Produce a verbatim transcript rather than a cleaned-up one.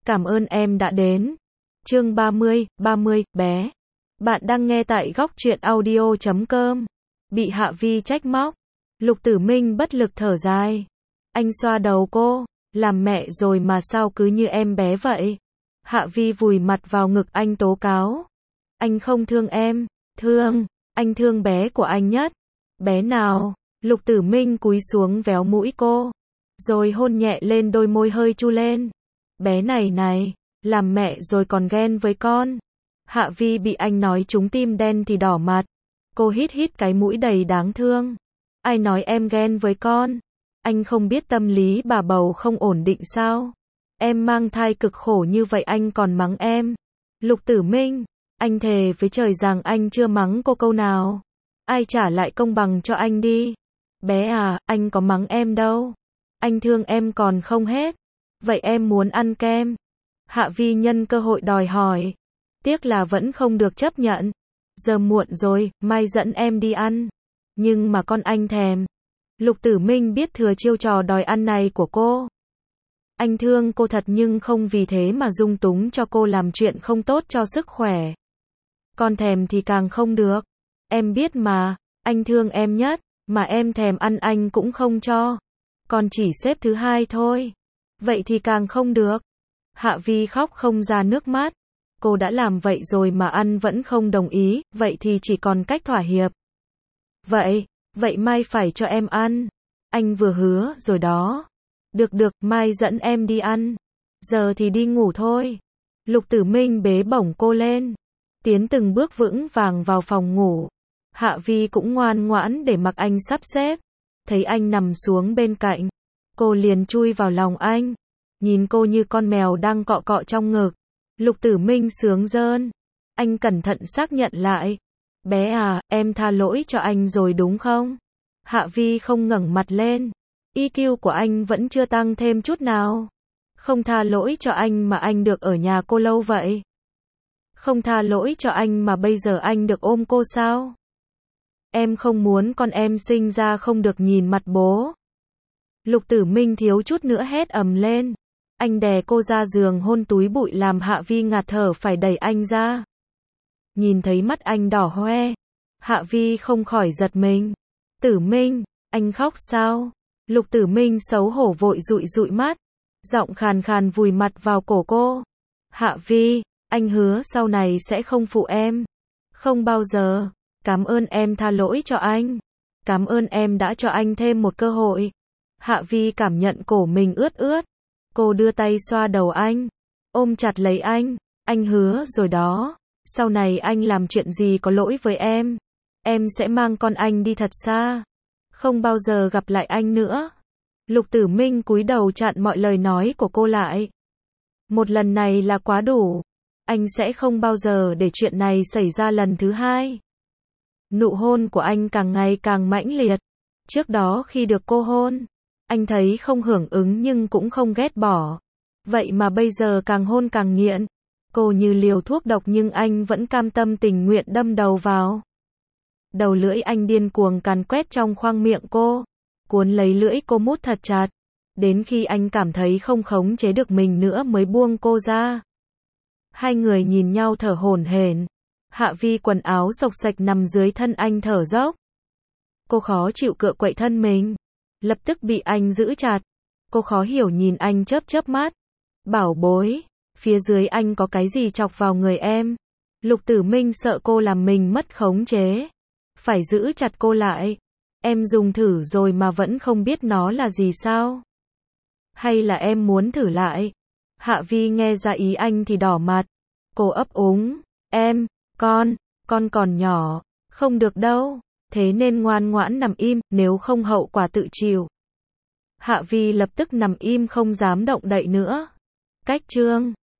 Cảm ơn em đã đến. Chương ba mươi, ba mươi, bé. Bạn đang nghe tại góc truyện audio chấm com. Bị Hạ Vi trách móc. Lục Tử Minh bất lực thở dài. Anh xoa đầu cô. Làm mẹ rồi mà sao cứ như em bé vậy? Hạ Vi vùi mặt vào ngực anh tố cáo. Anh không thương em. Thương. Anh thương bé của anh nhất. Bé nào? Lục Tử Minh cúi xuống véo mũi cô. Rồi hôn nhẹ lên đôi môi hơi chu lên. Bé này này, làm mẹ rồi còn ghen với con. Hạ Vi bị anh nói trúng tim đen thì đỏ mặt. Cô hít hít cái mũi đầy đáng thương. Ai nói em ghen với con? Anh không biết tâm lý bà bầu không ổn định sao? Em mang thai cực khổ như vậy anh còn mắng em. Lục Tử Minh, anh thề với trời rằng anh chưa mắng cô câu nào. Ai trả lại công bằng cho anh đi. Bé à, anh có mắng em đâu. Anh thương em còn không hết. Vậy em muốn ăn kem. Hạ Vi nhân cơ hội đòi hỏi. Tiếc là vẫn không được chấp nhận. Giờ muộn rồi, mai dẫn em đi ăn. Nhưng mà con anh thèm. Lục Tử Minh biết thừa chiêu trò đòi ăn này của cô. Anh thương cô thật nhưng không vì thế mà dung túng cho cô làm chuyện không tốt cho sức khỏe. Con thèm thì càng không được. Em biết mà, anh thương em nhất, mà em thèm ăn anh cũng không cho. Con chỉ xếp thứ hai thôi. Vậy thì càng không được. Hạ Vi khóc không ra nước mắt. Cô đã làm vậy rồi mà anh vẫn không đồng ý, vậy thì chỉ còn cách thỏa hiệp. Vậy, vậy mai phải cho em ăn. Anh vừa hứa rồi đó. Được được, mai dẫn em đi ăn. Giờ thì đi ngủ thôi. Lục Tử Minh bế bổng cô lên. Tiến từng bước vững vàng vào phòng ngủ. Hạ Vi cũng ngoan ngoãn để mặc anh sắp xếp. Thấy anh nằm xuống bên cạnh. Cô liền chui vào lòng anh. Nhìn cô như con mèo đang cọ cọ trong ngực. Lục Tử Minh sướng rơn. Anh cẩn thận xác nhận lại. Bé à, em tha lỗi cho anh rồi đúng không? Hạ Vi không ngẩng mặt lên. i kiu của anh vẫn chưa tăng thêm chút nào. Không tha lỗi cho anh mà anh được ở nhà cô lâu vậy. Không tha lỗi cho anh mà bây giờ anh được ôm cô sao? Em không muốn con em sinh ra không được nhìn mặt bố. Lục Tử Minh thiếu chút nữa hét ầm lên. Anh đè cô ra giường hôn túi bụi làm Hạ Vi ngạt thở phải đẩy anh ra. Nhìn thấy mắt anh đỏ hoe. Hạ Vi không khỏi giật mình. Tử Minh, anh khóc sao? Lục Tử Minh xấu hổ vội dụi dụi mắt. Giọng khàn khàn vùi mặt vào cổ cô. Hạ Vi, anh hứa sau này sẽ không phụ em. Không bao giờ. Cảm ơn em tha lỗi cho anh. Cảm ơn em đã cho anh thêm một cơ hội. Hạ Vi cảm nhận cổ mình ướt ướt. Cô đưa tay xoa đầu anh. Ôm chặt lấy anh. Anh hứa rồi đó. Sau này anh làm chuyện gì có lỗi với em. Em sẽ mang con anh đi thật xa. Không bao giờ gặp lại anh nữa. Lục Tử Minh cúi đầu chặn mọi lời nói của cô lại. Một lần này là quá đủ. Anh sẽ không bao giờ để chuyện này xảy ra lần thứ hai. Nụ hôn của anh càng ngày càng mãnh liệt. Trước đó khi được cô hôn, anh thấy không hưởng ứng nhưng cũng không ghét bỏ. Vậy mà bây giờ càng hôn càng nghiện. Cô như liều thuốc độc nhưng anh vẫn cam tâm tình nguyện đâm đầu vào. Đầu lưỡi anh điên cuồng càn quét trong khoang miệng cô. Cuốn lấy lưỡi cô mút thật chặt. Đến khi anh cảm thấy không khống chế được mình nữa mới buông cô ra. Hai người nhìn nhau thở hổn hển. Hạ Vi quần áo xộc xạch nằm dưới thân anh thở dốc. Cô khó chịu cựa quậy thân mình. Lập tức bị anh giữ chặt. Cô khó hiểu nhìn anh chớp chớp mắt. Bảo bối, phía dưới anh có cái gì chọc vào người em? Lục Tử Minh sợ cô làm mình mất khống chế. Phải giữ chặt cô lại. Em dùng thử rồi mà vẫn không biết nó là gì sao? Hay là em muốn thử lại? Hạ Vi nghe ra ý anh thì đỏ mặt. Cô ấp úng. Em, con, con còn nhỏ. Không được đâu. Thế nên ngoan ngoãn nằm im, nếu không hậu quả tự chịu. Hạ Vi lập tức nằm im không dám động đậy nữa. Cách chương